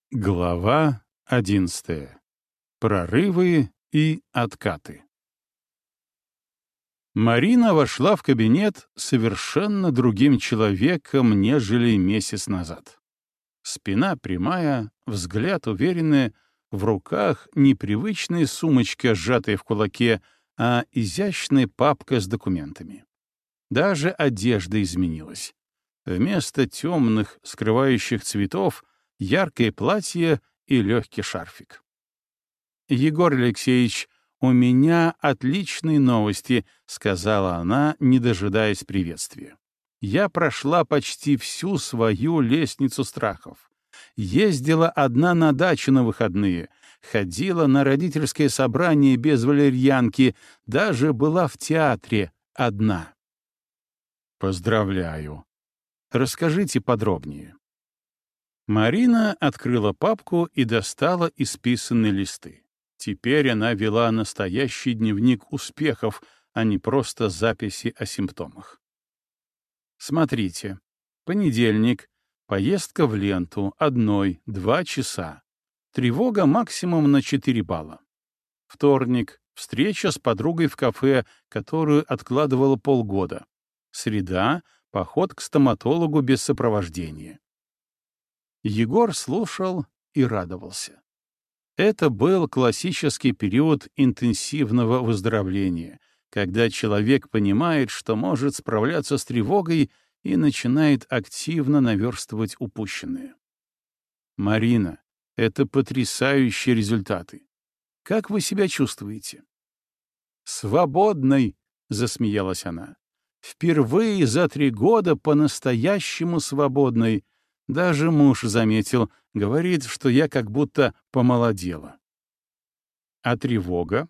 Глава 11. Прорывы и откаты. Марина вошла в кабинет совершенно другим человеком, нежели месяц назад. Спина прямая, взгляд уверенный, в руках непривычная сумочка, сжатая в кулаке, а изящная папка с документами. Даже одежда изменилась. Вместо темных, скрывающих цветов — яркое платье и легкий шарфик. «Егор Алексеевич, у меня отличные новости», — сказала она, не дожидаясь приветствия. «Я прошла почти всю свою лестницу страхов. Ездила одна на дачу на выходные, ходила на родительское собрание без валерьянки, даже была в театре одна». «Поздравляю. Расскажите подробнее». Марина открыла папку и достала исписанные листы. Теперь она вела настоящий дневник успехов, а не просто записи о симптомах. Смотрите. Понедельник. Поездка в Ленту. 1-2 часа. Тревога максимум на 4 балла. Вторник. Встреча с подругой в кафе, которую откладывала полгода. Среда. Поход к стоматологу без сопровождения. Егор слушал и радовался. Это был классический период интенсивного выздоровления, когда человек понимает, что может справляться с тревогой и начинает активно наверстывать упущенное. «Марина, это потрясающие результаты. Как вы себя чувствуете?» «Свободной», — засмеялась она. «Впервые за 3 года по-настоящему свободной. Даже муж заметил, говорит, что я как будто помолодела». «А тревога?»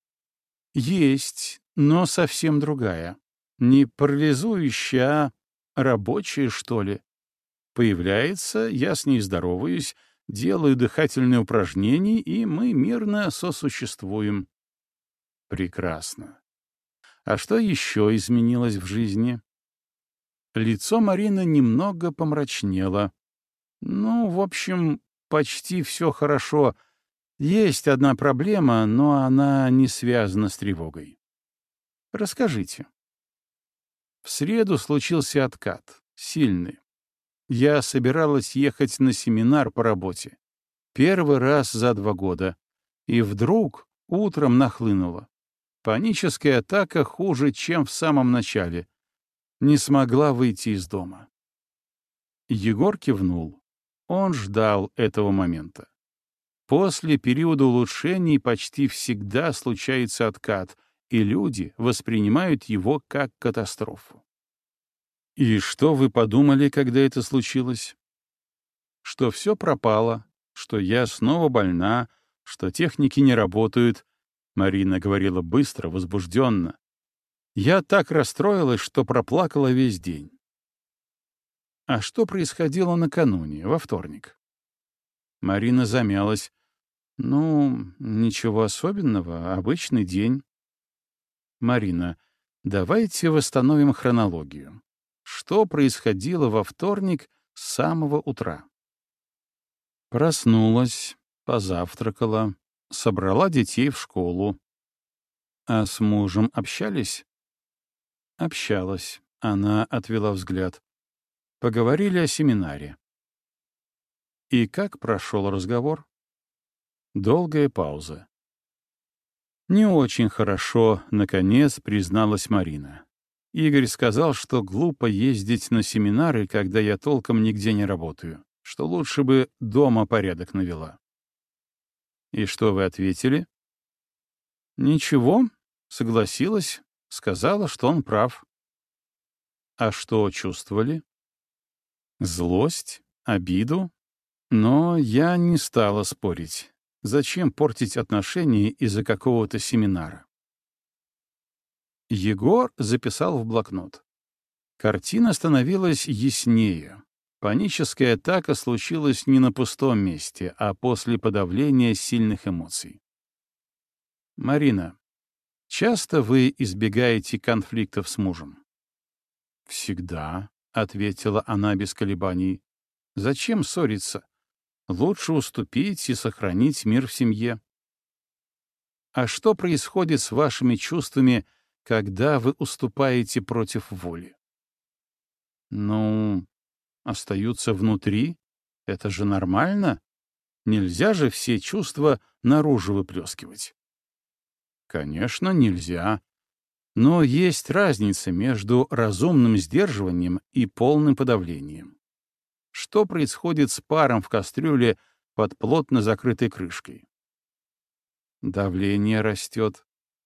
«Есть, но совсем другая. Не парализующая, а рабочая, что ли. Появляется, я с ней здороваюсь, делаю дыхательные упражнения, и мы мирно сосуществуем». «Прекрасно. А что еще изменилось в жизни?» Лицо Марины немного помрачнело. «Ну, в общем, почти все хорошо. Есть одна проблема, но она не связана с тревогой». «Расскажите». В среду случился откат. Сильный. Я собиралась ехать на семинар по работе. Первый раз за 2 года. И вдруг утром нахлынуло. Паническая атака хуже, чем в самом начале. Не смогла выйти из дома. Егор кивнул. Он ждал этого момента. После периода улучшений почти всегда случается откат, и люди воспринимают его как катастрофу. «И что вы подумали, когда это случилось?» «Что все пропало, что я снова больна, что техники не работают», — Марина говорила быстро, возбужденно. «Я так расстроилась, что проплакала весь день». «А что происходило накануне, во вторник?» Марина замялась. «Ну, ничего особенного, обычный день». «Марина, давайте восстановим хронологию. Что происходило во вторник с самого утра?» Проснулась, позавтракала, собрала детей в школу. «А с мужем общались?» «Общалась». Она отвела взгляд. Поговорили о семинаре. «И как прошел разговор?» Долгая пауза. «Не очень хорошо», — наконец призналась Марина. «Игорь сказал, что глупо ездить на семинары, когда я толком нигде не работаю, что лучше бы дома порядок навела». «И что вы ответили?» «Ничего», — согласилась, сказала, что он прав. «А что чувствовали?» «Злость, обиду. Но я не стала спорить. Зачем портить отношения из-за какого-то семинара?» Егор записал в блокнот. Картина становилась яснее. Паническая атака случилась не на пустом месте, а после подавления сильных эмоций. «Марина, часто вы избегаете конфликтов с мужем?» «Всегда», — ответила она без колебаний. «Зачем ссориться? Лучше уступить и сохранить мир в семье. А что происходит с вашими чувствами, когда вы уступаете против воли? Ну, остаются внутри. Это же нормально. Нельзя же все чувства наружу выплескивать. Конечно, нельзя. Но есть разница между разумным сдерживанием и полным подавлением. Что происходит с паром в кастрюле под плотно закрытой крышкой? Давление растет.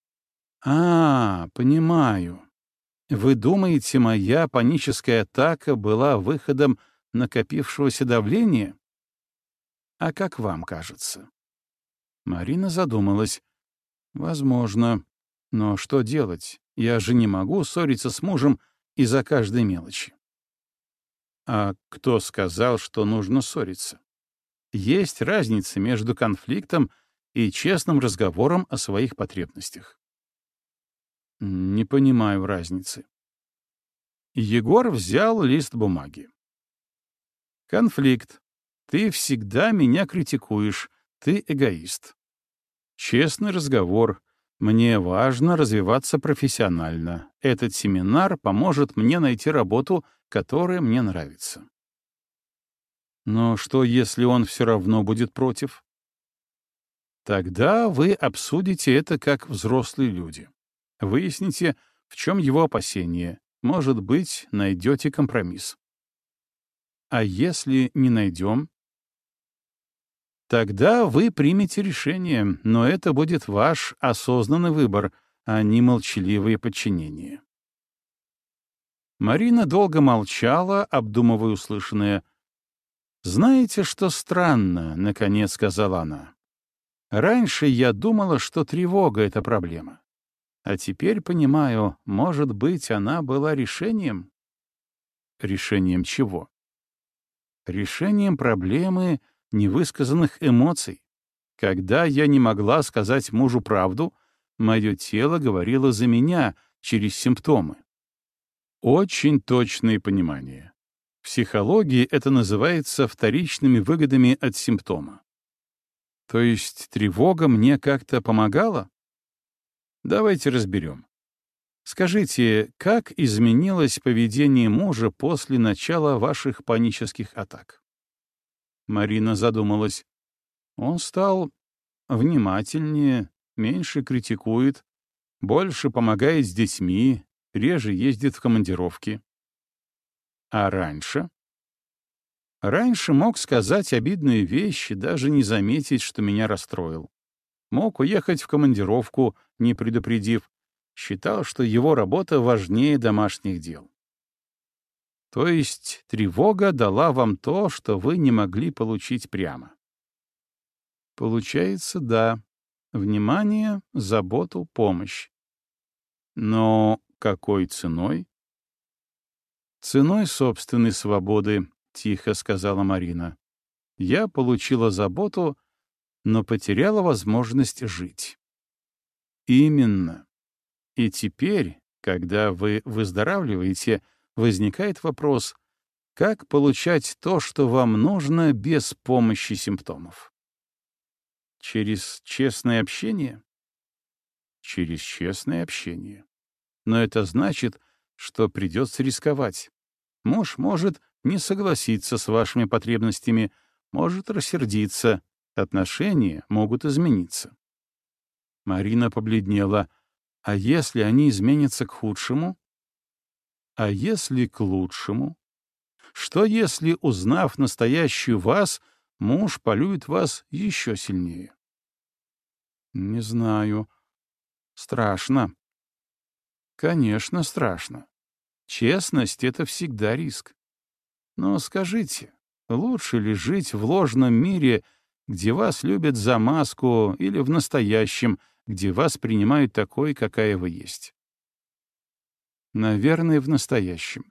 Понимаю. Вы думаете, моя паническая атака была выходом накопившегося давления? А как вам кажется? Марина задумалась. Возможно. Но что делать? Я же не могу ссориться с мужем из-за каждой мелочи. А кто сказал, что нужно ссориться? Есть разница между конфликтом и честным разговором о своих потребностях. Не понимаю разницы. Егор взял лист бумаги. Конфликт. Ты всегда меня критикуешь. Ты эгоист. Честный разговор. Мне важно развиваться профессионально. Этот семинар поможет мне найти работу, которая мне нравится. Но что, если он все равно будет против? Тогда вы обсудите это как взрослые люди. Выясните, в чем его опасения. Может быть, найдете компромисс. А если не найдем? Тогда вы примете решение, но это будет ваш осознанный выбор, а не молчаливое подчинение. Марина долго молчала, обдумывая услышанное. «Знаете, что странно?» — наконец сказала она. «Раньше я думала, что тревога — это проблема. А теперь понимаю, может быть, она была решением?» «Решением чего?» «Решением проблемы невысказанных эмоций. Когда я не могла сказать мужу правду, мое тело говорило за меня через симптомы. Очень точное понимание. В психологии это называется вторичными выгодами от симптома. То есть тревога мне как-то помогала? Давайте разберем. Скажите, как изменилось поведение мужа после начала ваших панических атак? Марина задумалась. Он стал внимательнее, меньше критикует, больше помогает с детьми, реже ездит в командировки. А раньше? Раньше мог сказать обидные вещи, даже не заметить, что меня расстроил. Мог уехать в командировку, не предупредив. Считал, что его работа важнее домашних дел. То есть тревога дала вам то, что вы не могли получить прямо. Получается, да. Внимание, заботу, помощь. Но какой ценой? Ценой собственной свободы, тихо сказала Марина. Я получила заботу, но потеряла возможность жить. Именно. И теперь, когда вы выздоравливаете, возникает вопрос, как получать то, что вам нужно, без помощи симптомов? Через честное общение? Через честное общение. Но это значит, что придется рисковать. Муж может не согласиться с вашими потребностями, может рассердиться, отношения могут измениться. Марина побледнела. А если они изменятся к худшему? А если к лучшему? Что если, узнав настоящую вас, муж полюбит вас еще сильнее? Не знаю. Страшно. Конечно, страшно. Честность — это всегда риск. Но скажите, лучше ли жить в ложном мире, где вас любят за маску, или в настоящем, где вас принимают такой, какая вы есть? Наверное, в настоящем.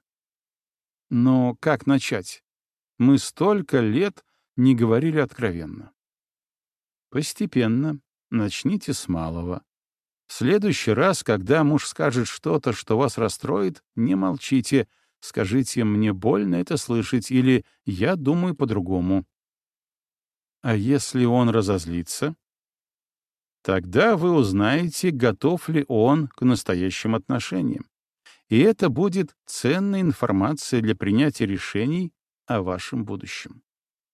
Но как начать? Мы столько лет не говорили откровенно. Постепенно. Начните с малого. В следующий раз, когда муж скажет что-то, что вас расстроит, не молчите. Скажите: «Мне больно это слышать» или «Я думаю по-другому». А если он разозлится? Тогда вы узнаете, готов ли он к настоящим отношениям. И это будет ценная информация для принятия решений о вашем будущем.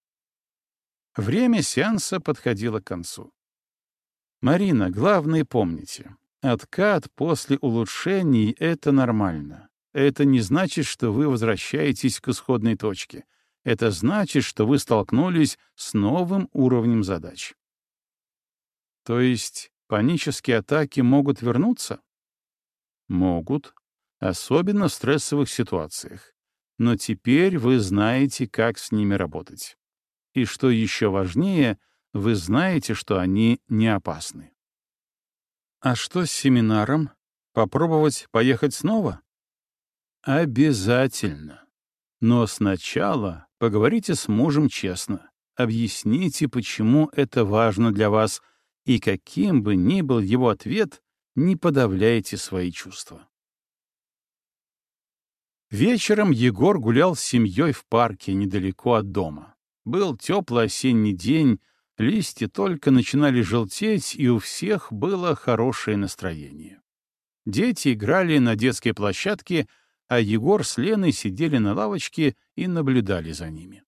Время сеанса подходило к концу. Марина, главное помните, откат после улучшений — это нормально. Это не значит, что вы возвращаетесь к исходной точке. Это значит, что вы столкнулись с новым уровнем задач. То есть панические атаки могут вернуться? Могут, особенно в стрессовых ситуациях. Но теперь вы знаете, как с ними работать. И что еще важнее, вы знаете, что они не опасны. А что с семинаром? Попробовать поехать снова? Обязательно. Но сначала поговорите с мужем честно. Объясните, почему это важно для вас, и каким бы ни был его ответ, не подавляйте свои чувства. Вечером Егор гулял с семьей в парке недалеко от дома. Был теплый осенний день, листья только начинали желтеть, и у всех было хорошее настроение. Дети играли на детской площадке, а Егор с Леной сидели на лавочке и наблюдали за ними.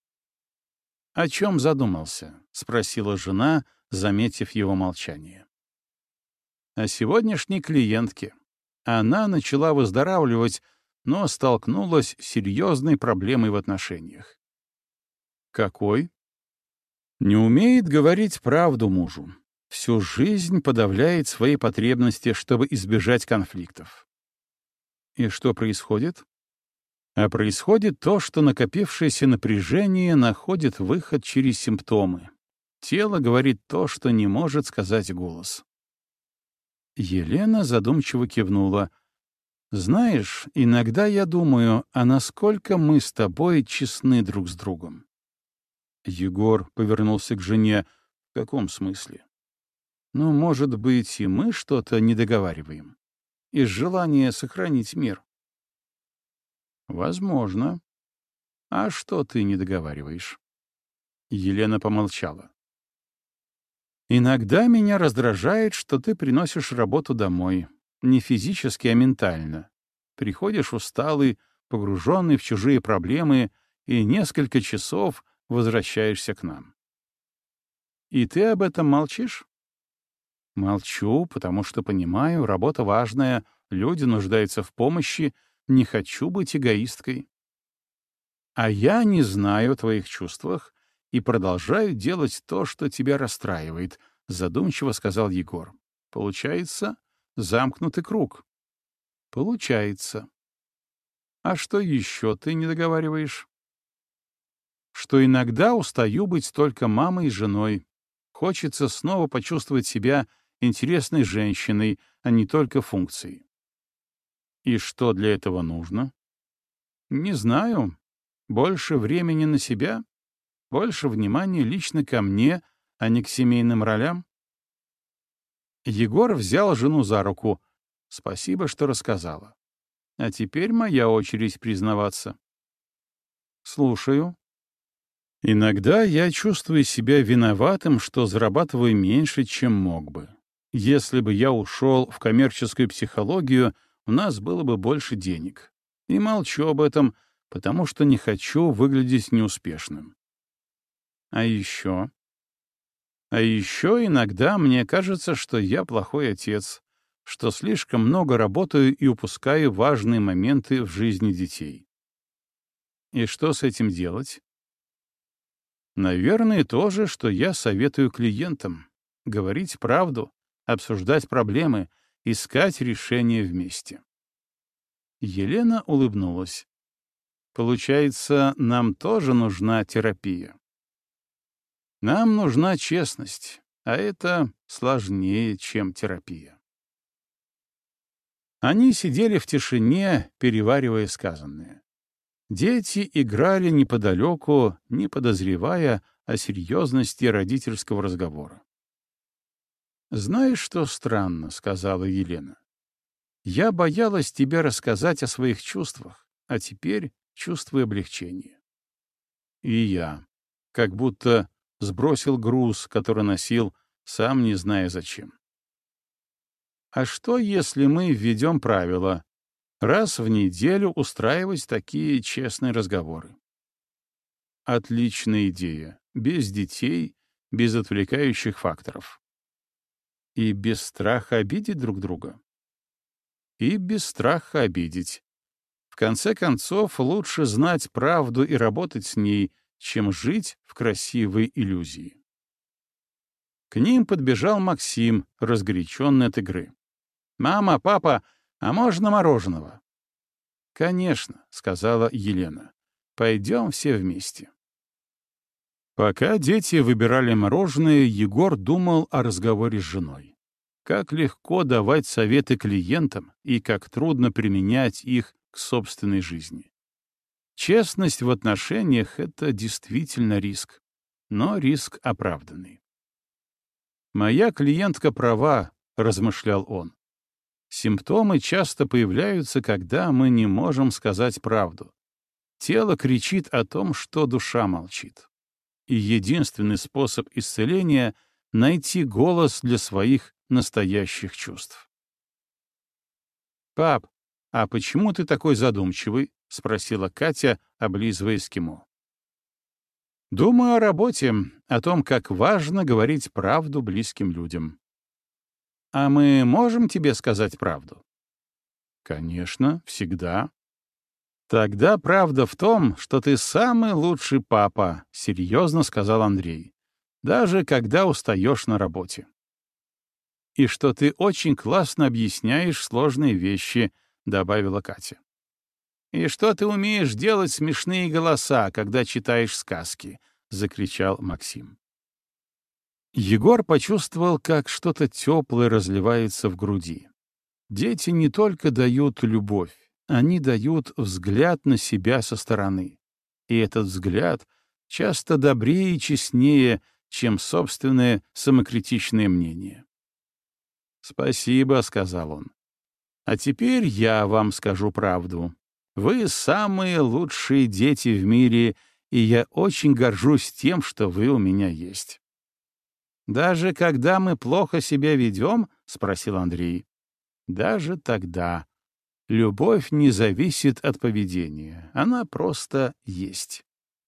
«О чем задумался?» — спросила жена, заметив его молчание. «О сегодняшней клиентке. Она начала выздоравливать, но столкнулась с серьезной проблемой в отношениях». «Какой?» «Не умеет говорить правду мужу. Всю жизнь подавляет свои потребности, чтобы избежать конфликтов». «И что происходит?» А происходит то, что накопившееся напряжение находит выход через симптомы. Тело говорит то, что не может сказать голос. Елена задумчиво кивнула. «Знаешь, иногда я думаю, а насколько мы с тобой честны друг с другом?» Егор повернулся к жене. «В каком смысле?» «Ну, может быть, и мы что-то не договариваем. Из желания сохранить мир». «Возможно. А что ты не договариваешь?» Елена помолчала. «Иногда меня раздражает, что ты приносишь работу домой. Не физически, а ментально. Приходишь усталый, погруженный в чужие проблемы, и несколько часов возвращаешься к нам. И ты об этом молчишь?» «Молчу, потому что понимаю, работа важная, люди нуждаются в помощи, не хочу быть эгоисткой. А я не знаю о твоих чувствах и продолжаю делать то, что тебя расстраивает», — задумчиво сказал Егор. «Получается, замкнутый круг». «Получается. А что еще ты не договариваешь?» «Что иногда устаю быть только мамой и женой. Хочется снова почувствовать себя интересной женщиной, а не только функцией». «И что для этого нужно?» «Не знаю. Больше времени на себя, больше внимания лично ко мне, а не к семейным ролям». Егор взял жену за руку. «Спасибо, что рассказала. А теперь моя очередь признаваться». «Слушаю». «Иногда я чувствую себя виноватым, что зарабатываю меньше, чем мог бы. Если бы я ушел в коммерческую психологию, у нас было бы больше денег. И молчу об этом, потому что не хочу выглядеть неуспешным. А еще... А еще иногда мне кажется, что я плохой отец, что слишком много работаю и упускаю важные моменты в жизни детей. И что с этим делать? Наверное, то же, что я советую клиентам. Говорить правду, обсуждать проблемы, искать решения вместе». Елена улыбнулась. «Получается, нам тоже нужна терапия?» «Нам нужна честность, а это сложнее, чем терапия». Они сидели в тишине, переваривая сказанное. Дети играли неподалеку, не подозревая о серьезности родительского разговора. «Знаешь, что странно?» — сказала Елена. «Я боялась тебе рассказать о своих чувствах, а теперь чувствую облегчение». «И я. Как будто сбросил груз, который носил, сам не зная зачем. А что, если мы введем правило раз в неделю устраивать такие честные разговоры? Отличная идея. Без детей, без отвлекающих факторов. И без страха обидеть друг друга. И без страха обидеть. В конце концов, лучше знать правду и работать с ней, чем жить в красивой иллюзии. К ним подбежал Максим, разгоряченный от игры. «Мама, папа, а можно мороженого?» «Конечно», — сказала Елена. «Пойдем все вместе». Пока дети выбирали мороженое, Егор думал о разговоре с женой. Как легко давать советы клиентам и как трудно применять их к собственной жизни. Честность в отношениях — это действительно риск, но риск оправданный. «Моя клиентка права», — размышлял он. «Симптомы часто появляются, когда мы не можем сказать правду. Тело кричит о том, что душа молчит. И единственный способ исцеления — найти голос для своих настоящих чувств». «Пап, а почему ты такой задумчивый?» — спросила Катя, облизывая эскимо. «Думаю о работе, о том, как важно говорить правду близким людям». «А мы можем тебе сказать правду?» «Конечно, всегда». «Тогда правда в том, что ты самый лучший папа», — серьезно сказал Андрей, «даже когда устаешь на работе». «И что ты очень классно объясняешь сложные вещи», — добавила Катя. «И что ты умеешь делать смешные голоса, когда читаешь сказки», — закричал Максим. Егор почувствовал, как что-то теплое разливается в груди. Дети не только дают любовь, они дают взгляд на себя со стороны. И этот взгляд часто добрее и честнее, чем собственное самокритичное мнение. «Спасибо», — сказал он. «А теперь я вам скажу правду. Вы самые лучшие дети в мире, и я очень горжусь тем, что вы у меня есть». «Даже когда мы плохо себя ведем?» — спросил Андрей. «Даже тогда. Любовь не зависит от поведения, она просто есть».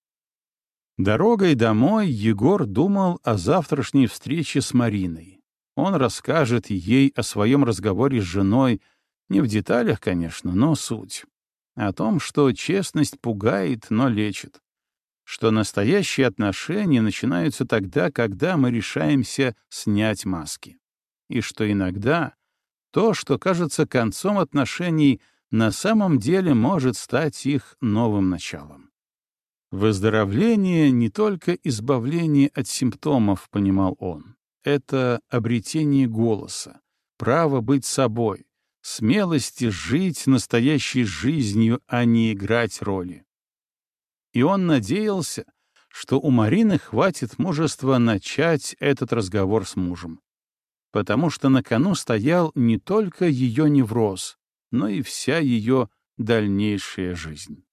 Дорогой домой Егор думал о завтрашней встрече с Мариной. Он расскажет ей о своем разговоре с женой, не в деталях, конечно, но суть. О том, что честность пугает, но лечит. Что настоящие отношения начинаются тогда, когда мы решаемся снять маски. И что иногда то, что кажется концом отношений, на самом деле может стать их новым началом. Выздоровление — не только избавление от симптомов, понимал он. Это обретение голоса, право быть собой, смелости жить настоящей жизнью, а не играть роли. И он надеялся, что у Марины хватит мужества начать этот разговор с мужем. Потому что на кону стоял не только ее невроз, но и вся ее дальнейшая жизнь.